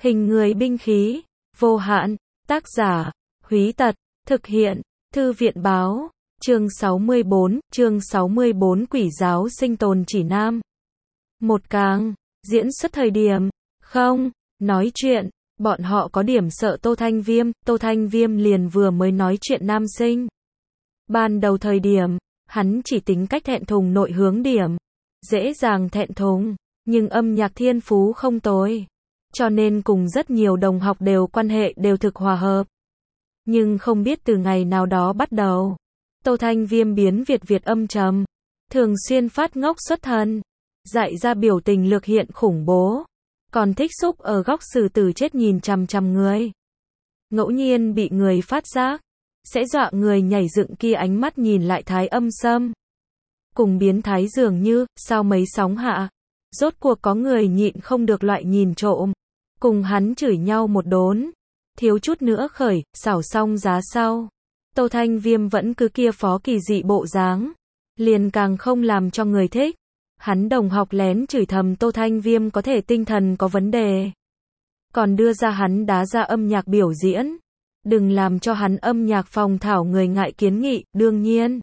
Hình người binh khí, vô hạn, tác giả, Húy Tật, thực hiện, Thư viện báo, chương 64 Quỷ giáo sinh tồn chỉ nam. Một càng, diễn xuất thời điểm, không, nói chuyện, bọn họ có điểm sợ Tô Thanh Viêm liền vừa mới nói chuyện nam sinh. Ban đầu thời điểm, hắn chỉ tính cách thẹn thùng nội hướng điểm, dễ dàng thẹn thùng, nhưng âm nhạc thiên phú không tồi, cho nên cùng rất nhiều đồng học đều quan hệ đều thực hòa hợp. Nhưng không biết từ ngày nào đó bắt đầu, Tô Thanh Viêm biến Việt âm trầm, thường xuyên phát ngốc xuất thần, dạy ra biểu tình lược hiện khủng bố, còn thích xúc ở góc xử tử chết nhìn chằm chằm người. Ngẫu nhiên bị người phát giác, sẽ dọa người nhảy dựng kia ánh mắt nhìn lại thái âm sâm. Cùng biến thái dường như, sao mấy sóng hạ, rốt cuộc có người nhịn không được loại nhìn trộm, cùng hắn chửi nhau một đốn, thiếu chút nữa khởi, xảo xong giá sau. Tô Thanh Viêm vẫn cứ kia phó kỳ dị bộ dáng, liền càng không làm cho người thích. Hắn đồng học lén chửi thầm Tô Thanh Viêm có thể tinh thần có vấn đề, còn đưa ra hắn đá ra âm nhạc biểu diễn, đừng làm cho hắn âm nhạc phòng thảo người ngại kiến nghị. Đương nhiên,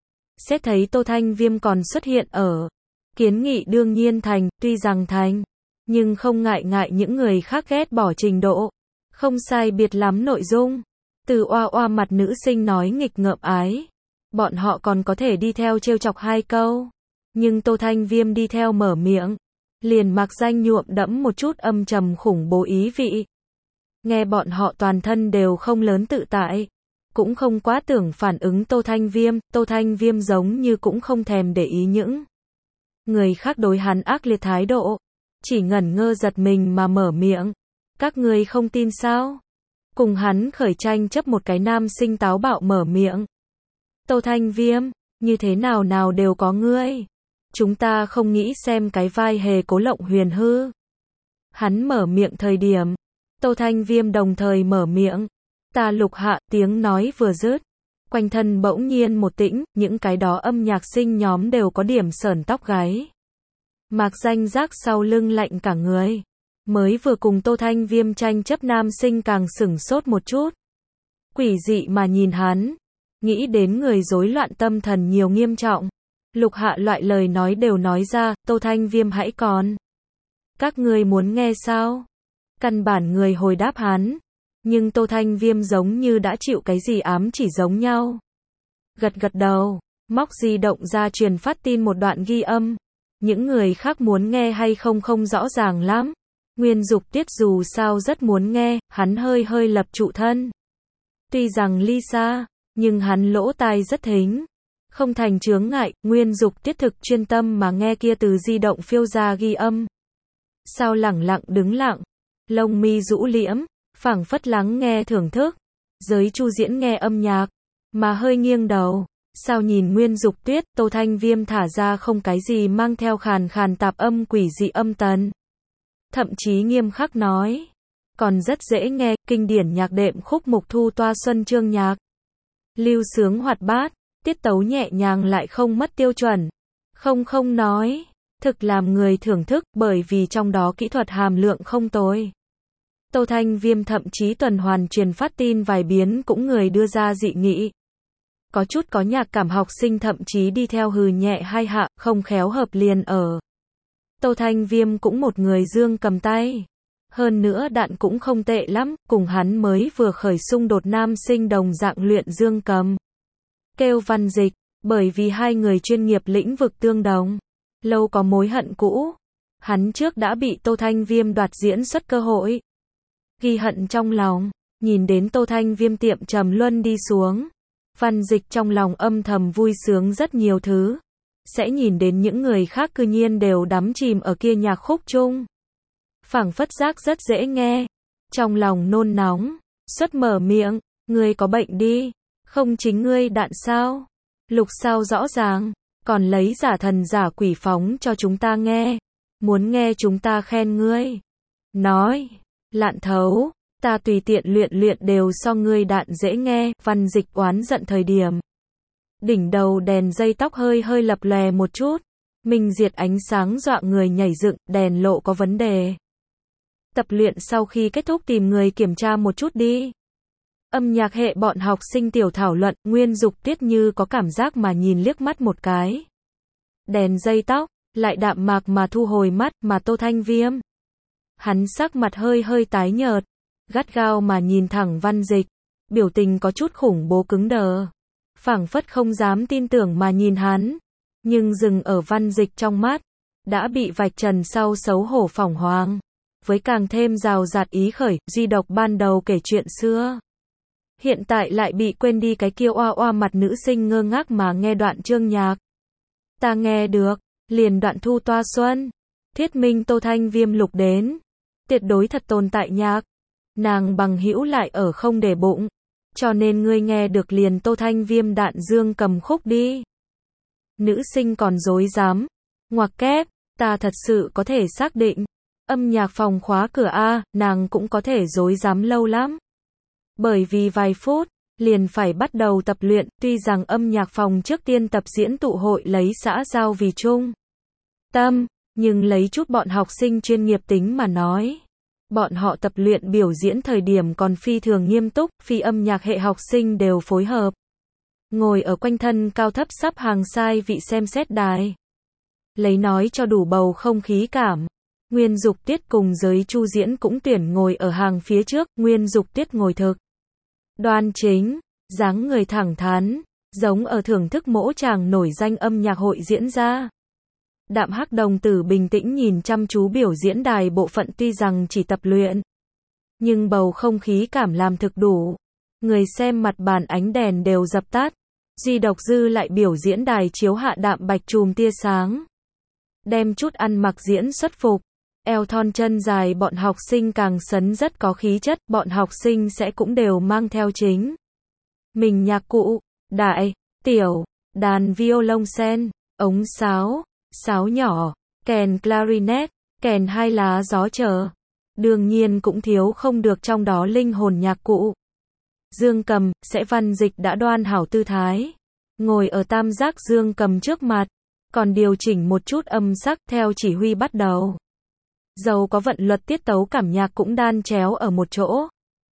xét thấy Tô Thanh Viêm còn xuất hiện ở kiến nghị đương nhiên thành, tuy rằng thành, nhưng không ngại những người khác ghét bỏ trình độ, không sai biệt lắm nội dung. Từ oa oa mặt nữ sinh nói nghịch ngợm ái, bọn họ còn có thể đi theo trêu chọc hai câu, nhưng Tô Thanh Viêm đi theo mở miệng, liền mặc danh nhuộm đẫm một chút âm trầm khủng bố ý vị. Nghe bọn họ toàn thân đều không lớn tự tại, cũng không quá tưởng phản ứng Tô Thanh Viêm giống như cũng không thèm để ý những người khác đối hắn ác liệt thái độ, chỉ ngẩn ngơ giật mình mà mở miệng, các người không tin sao? Cùng hắn khởi tranh chấp một cái nam sinh táo bạo mở miệng. Tô Thanh Viêm, như thế nào đều có ngươi. Chúng ta không nghĩ xem cái vai hề Cố Lộng Huyền hư. Hắn mở miệng thời điểm, Tô Thanh Viêm đồng thời mở miệng. Ta Lục Hạ, tiếng nói vừa dứt, quanh thân bỗng nhiên một tĩnh, những cái đó âm nhạc sinh nhóm đều có điểm sởn tóc gáy. Mạc danh giác sau lưng lạnh cả người. Mới vừa cùng Tô Thanh Viêm tranh chấp nam sinh càng sửng sốt một chút. Quỷ dị mà nhìn hắn, nghĩ đến người rối loạn tâm thần nhiều nghiêm trọng. Lục Hạ loại lời nói đều nói ra, Tô Thanh Viêm hãy còn. Các ngươi muốn nghe sao? Căn bản người hồi đáp hắn, nhưng Tô Thanh Viêm giống như đã chịu cái gì ám chỉ giống nhau. Gật đầu, móc di động ra truyền phát tin một đoạn ghi âm. Những người khác muốn nghe hay không rõ ràng lắm. Nguyên Dục Tiết dù sao rất muốn nghe, hắn hơi lập trụ thân. Tuy rằng ly xa, nhưng hắn lỗ tai rất thính. Không thành chướng ngại, Nguyên Dục Tiết thực chuyên tâm mà nghe kia từ di động phiêu ra ghi âm. Sao lẳng lặng đứng lặng, lông mi rũ liễm, phảng phất lắng nghe thưởng thức. Giới Chu Diễn nghe âm nhạc, mà hơi nghiêng đầu. Sao nhìn Nguyên Dục Tuyết, Tô Thanh Viêm thả ra không cái gì mang theo khàn tạp âm quỷ dị âm tần. Thậm chí nghiêm khắc nói, còn rất dễ nghe, kinh điển nhạc đệm khúc mục thu toa xuân chương nhạc. Lưu sướng hoạt bát, tiết tấu nhẹ nhàng lại không mất tiêu chuẩn. Không nói, thực làm người thưởng thức bởi vì trong đó kỹ thuật hàm lượng không tồi. Tô Thanh Viêm thậm chí tuần hoàn truyền phát tin vài biến cũng người đưa ra dị nghị. Có chút có nhạc cảm học sinh thậm chí đi theo hừ nhẹ hai hạ, không khéo hợp liền ở. Tô Thanh Viêm cũng một người dương cầm tay. Hơn nữa đạn cũng không tệ lắm, cùng hắn mới vừa khởi xung đột nam sinh đồng dạng luyện dương cầm. Kêu Văn Dịch, bởi vì hai người chuyên nghiệp lĩnh vực tương đồng. Lâu có mối hận cũ. Hắn trước đã bị Tô Thanh Viêm đoạt diễn xuất cơ hội. Ghi hận trong lòng, nhìn đến Tô Thanh Viêm tiệm trầm luân đi xuống. Văn Dịch trong lòng âm thầm vui sướng rất nhiều thứ. Sẽ nhìn đến những người khác cư nhiên đều đắm chìm ở kia nhạc khúc chung. Phảng phất giác rất dễ nghe. Trong lòng nôn nóng, xuất mở miệng, ngươi có bệnh đi, không chính ngươi đạn sao? Lục sao rõ ràng, còn lấy giả thần giả quỷ phóng cho chúng ta nghe. Muốn nghe chúng ta khen ngươi. Nói, lạn thấu, ta tùy tiện luyện đều so ngươi đạn dễ nghe. Văn Dịch oán giận thời điểm. Đỉnh đầu đèn dây tóc hơi lập lòe một chút. Minh diệt ánh sáng dọa người nhảy dựng, đèn lộ có vấn đề. Tập luyện sau khi kết thúc tìm người kiểm tra một chút đi. Âm nhạc hệ bọn học sinh tiểu thảo luận, Nguyên Dục Tiết như có cảm giác mà nhìn liếc mắt một cái. Đèn dây tóc, lại đạm mạc mà thu hồi mắt, mà Tô Thanh Viêm. Hắn sắc mặt hơi hơi tái nhợt, gắt gao mà nhìn thẳng Văn Dịch, biểu tình có chút khủng bố cứng đờ. Phảng phất không dám tin tưởng mà nhìn hắn, nhưng dừng ở Văn Dịch trong mắt, đã bị vạch trần sau xấu hổ phỏng hoàng, với càng thêm rào rạt ý khởi, duy độc ban đầu kể chuyện xưa. Hiện tại lại bị quên đi cái kia oa oa mặt nữ sinh ngơ ngác mà nghe đoạn chương nhạc. Ta nghe được, liền đoạn thu toa xuân, Thiết Minh Tô Thanh Viêm lục đến, tuyệt đối thật tồn tại nhạc. Nàng bằng hữu lại ở không để bụng, cho nên ngươi nghe được liền Tô Thanh Viêm đạn dương cầm khúc đi. Nữ sinh còn dối dám, ngoặc kép, ta thật sự có thể xác định, âm nhạc phòng khóa cửa A, nàng cũng có thể dối dám lâu lắm. Bởi vì vài phút, liền phải bắt đầu tập luyện, tuy rằng âm nhạc phòng trước tiên tập diễn tụ hội lấy xã giao vì chung tâm, nhưng lấy chút bọn học sinh chuyên nghiệp tính mà nói. Bọn họ tập luyện biểu diễn thời điểm còn phi thường nghiêm túc, phi âm nhạc hệ học sinh đều phối hợp. Ngồi ở quanh thân cao thấp sắp hàng sai vị xem xét đài. Lấy nói cho đủ bầu không khí cảm. Nguyên Dục Tiết cùng giới Chu Diễn cũng tuyển ngồi ở hàng phía trước, Nguyên Dục Tiết ngồi thực. Đoan chính, dáng người thẳng thắn, giống ở thưởng thức mỗ chàng nổi danh âm nhạc hội diễn ra. Đạm Hắc đồng tử bình tĩnh nhìn chăm chú biểu diễn đài bộ phận tuy rằng chỉ tập luyện, nhưng bầu không khí cảm làm thực đủ. Người xem mặt bàn ánh đèn đều dập tắt, duy độc dư lại biểu diễn đài chiếu hạ đạm bạch chùm tia sáng. Đem chút ăn mặc diễn xuất phục, eo thon chân dài bọn học sinh càng sấn rất có khí chất, bọn học sinh sẽ cũng đều mang theo chính mình nhạc cụ, đại, tiểu, đàn violoncel, ống sáo, sáo nhỏ, kèn clarinet, kèn hai lá gió chờ. Đương nhiên cũng thiếu không được trong đó linh hồn nhạc cụ. Dương cầm, sẽ Văn Dịch đã đoan hảo tư thái, ngồi ở tam giác dương cầm trước mặt, còn điều chỉnh một chút âm sắc theo chỉ huy bắt đầu. Dầu có vận luật tiết tấu cảm nhạc cũng đan chéo ở một chỗ.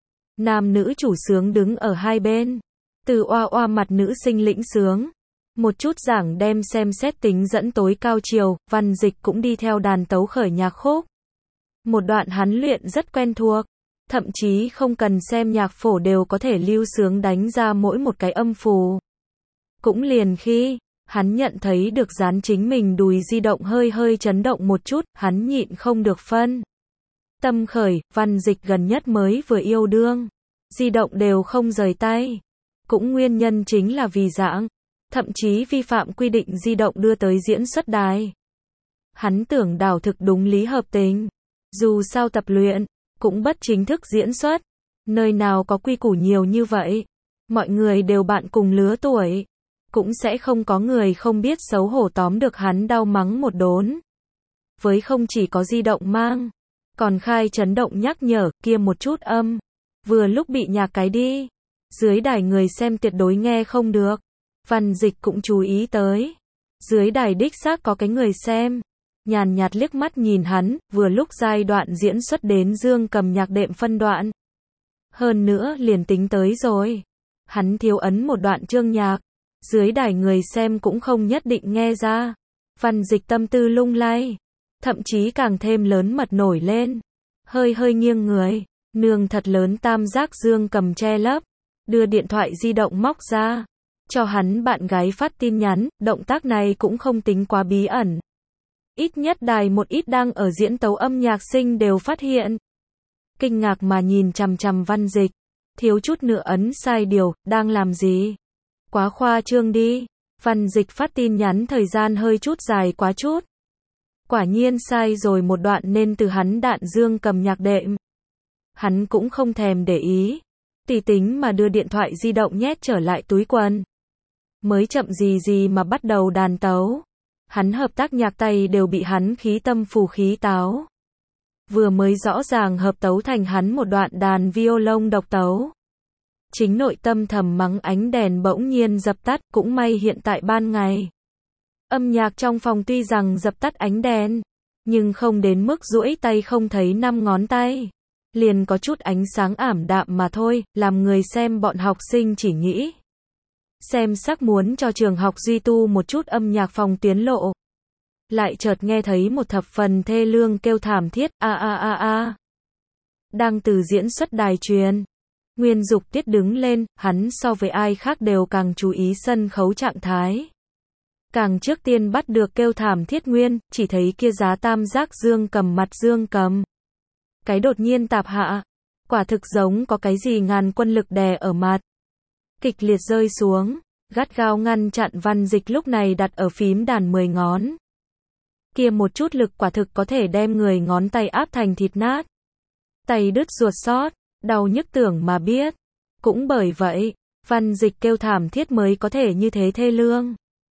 Nam nữ chủ sướng đứng ở hai bên, từ oa oa mặt nữ sinh lĩnh sướng. Một chút giảng đem xem xét tính dẫn tối cao chiều, Văn Dịch cũng đi theo đàn tấu khởi nhạc khúc. Một đoạn hắn luyện rất quen thuộc, thậm chí không cần xem nhạc phổ đều có thể lưu sướng đánh ra mỗi một cái âm phù. Cũng liền khi hắn nhận thấy được dán chính mình đùi di động hơi hơi chấn động một chút, hắn nhịn không được phân tâm khởi, Văn Dịch gần nhất mới vừa yêu đương, di động đều không rời tay. Cũng nguyên nhân chính là vì dạng, thậm chí vi phạm quy định di động đưa tới diễn xuất đài. Hắn tưởng đảo thực đúng lý hợp tình. Dù sao tập luyện, cũng bất chính thức diễn xuất. Nơi nào có quy củ nhiều như vậy. Mọi người đều bạn cùng lứa tuổi. Cũng sẽ không có người không biết xấu hổ tóm được hắn đau mắng một đốn. Với không chỉ có di động mang, còn khai chấn động nhắc nhở kia một chút âm. Vừa lúc bị nhạc cái đi. Dưới đài người xem tuyệt đối nghe không được. Văn Dịch cũng chú ý tới. Dưới đài đích xác có cái người xem. Nhàn nhạt liếc mắt nhìn hắn, vừa lúc giai đoạn diễn xuất đến dương cầm nhạc đệm phân đoạn. Hơn nữa liền tính tới rồi. Hắn thiếu ấn một đoạn chương nhạc. Dưới đài người xem cũng không nhất định nghe ra. Văn Dịch tâm tư lung lay. Thậm chí càng thêm lớn mật nổi lên. Hơi hơi nghiêng người. Nương thật lớn tam giác dương cầm che lấp. Đưa điện thoại di động móc ra. Cho hắn bạn gái phát tin nhắn, động tác này cũng không tính quá bí ẩn. Ít nhất đài một ít đang ở diễn tấu âm nhạc sinh đều phát hiện. Kinh ngạc mà nhìn chằm chằm Văn Dịch. Thiếu chút nữa ấn sai điều, đang làm gì? Quá khoa trương đi. Văn Dịch phát tin nhắn thời gian hơi chút dài quá chút. Quả nhiên sai rồi một đoạn nên từ hắn đạn dương cầm nhạc đệm. Hắn cũng không thèm để ý. Tùy tính mà đưa điện thoại di động nhét trở lại túi quần. Mới chậm gì gì mà bắt đầu đàn tấu. Hắn hợp tác nhạc tay đều bị hắn khí tâm phù khí táo. Vừa mới rõ ràng hợp tấu thành hắn một đoạn đàn violon độc tấu. Chính nội tâm thầm mắng ánh đèn bỗng nhiên dập tắt, cũng may hiện tại ban ngày. Âm nhạc trong phòng tuy rằng dập tắt ánh đèn, nhưng không đến mức duỗi tay không thấy 5 ngón tay. Liền có chút ánh sáng ảm đạm mà thôi, làm người xem bọn học sinh chỉ nghĩ. Xem sắc muốn cho trường học duy tu một chút âm nhạc phòng tuyến lộ. Lại chợt nghe thấy một thập phần thê lương kêu thảm thiết, a a a a. Đang từ diễn xuất đài truyền. Nguyên Dục Tiết đứng lên, hắn so với ai khác đều càng chú ý sân khấu trạng thái. Càng trước tiên bắt được kêu thảm thiết nguyên, chỉ thấy kia giá tam giác dương cầm mặt dương cầm. Cái đột nhiên tạp hạ, quả thực giống có cái gì ngàn quân lực đè ở mặt. Kịch liệt rơi xuống, gắt gao ngăn chặn Văn Dịch lúc này đặt ở phím đàn 10 ngón. Kia một chút lực quả thực có thể đem người ngón tay áp thành thịt nát. Tay đứt ruột xót, đau nhức tưởng mà biết. Cũng bởi vậy, Văn Dịch kêu thảm thiết mới có thể như thế thê lương.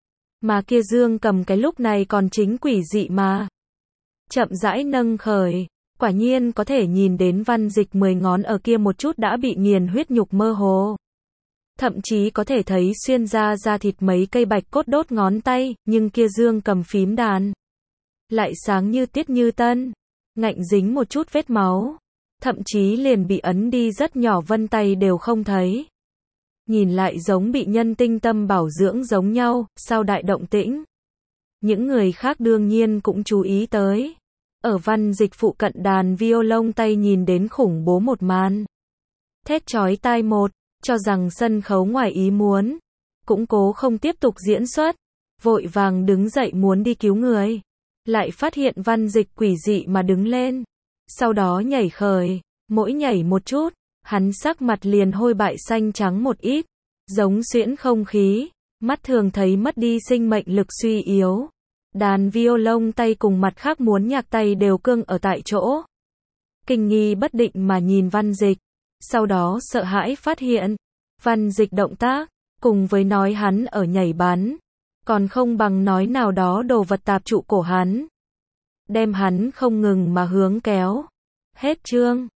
Mà kia dương cầm cái lúc này còn chính quỷ dị mà. Chậm rãi nâng khởi, quả nhiên có thể nhìn đến Văn Dịch 10 ngón ở kia một chút đã bị nghiền huyết nhục mơ hồ. Thậm chí có thể thấy xuyên ra da thịt mấy cây bạch cốt đốt ngón tay, nhưng kia dương cầm phím đàn. Lại sáng như tiết như tân, ngạnh dính một chút vết máu. Thậm chí liền bị ấn đi rất nhỏ vân tay đều không thấy. Nhìn lại giống bị nhân tinh tâm bảo dưỡng giống nhau, sau đại động tĩnh. Những người khác đương nhiên cũng chú ý tới. Ở Văn Dịch phụ cận đàn violon tay nhìn đến khủng bố một màn. Thét chói tai một, cho rằng sân khấu ngoài ý muốn. Cũng cố không tiếp tục diễn xuất. Vội vàng đứng dậy muốn đi cứu người. Lại phát hiện Văn Dịch quỷ dị mà đứng lên. Sau đó nhảy khởi, mỗi nhảy một chút, hắn sắc mặt liền hôi bại xanh trắng một ít, giống xuyễn không khí, mắt thường thấy mất đi sinh mệnh lực suy yếu. Đàn violon tay cùng mặt khác muốn nhạc tay đều cương ở tại chỗ. Kinh nghi bất định mà nhìn Văn Dịch, sau đó sợ hãi phát hiện, Văn Dịch động tác, cùng với nói hắn ở nhảy bắn, còn không bằng nói nào đó đồ vật tạp trụ cổ hắn. Đem hắn không ngừng mà hướng kéo. Hết chương.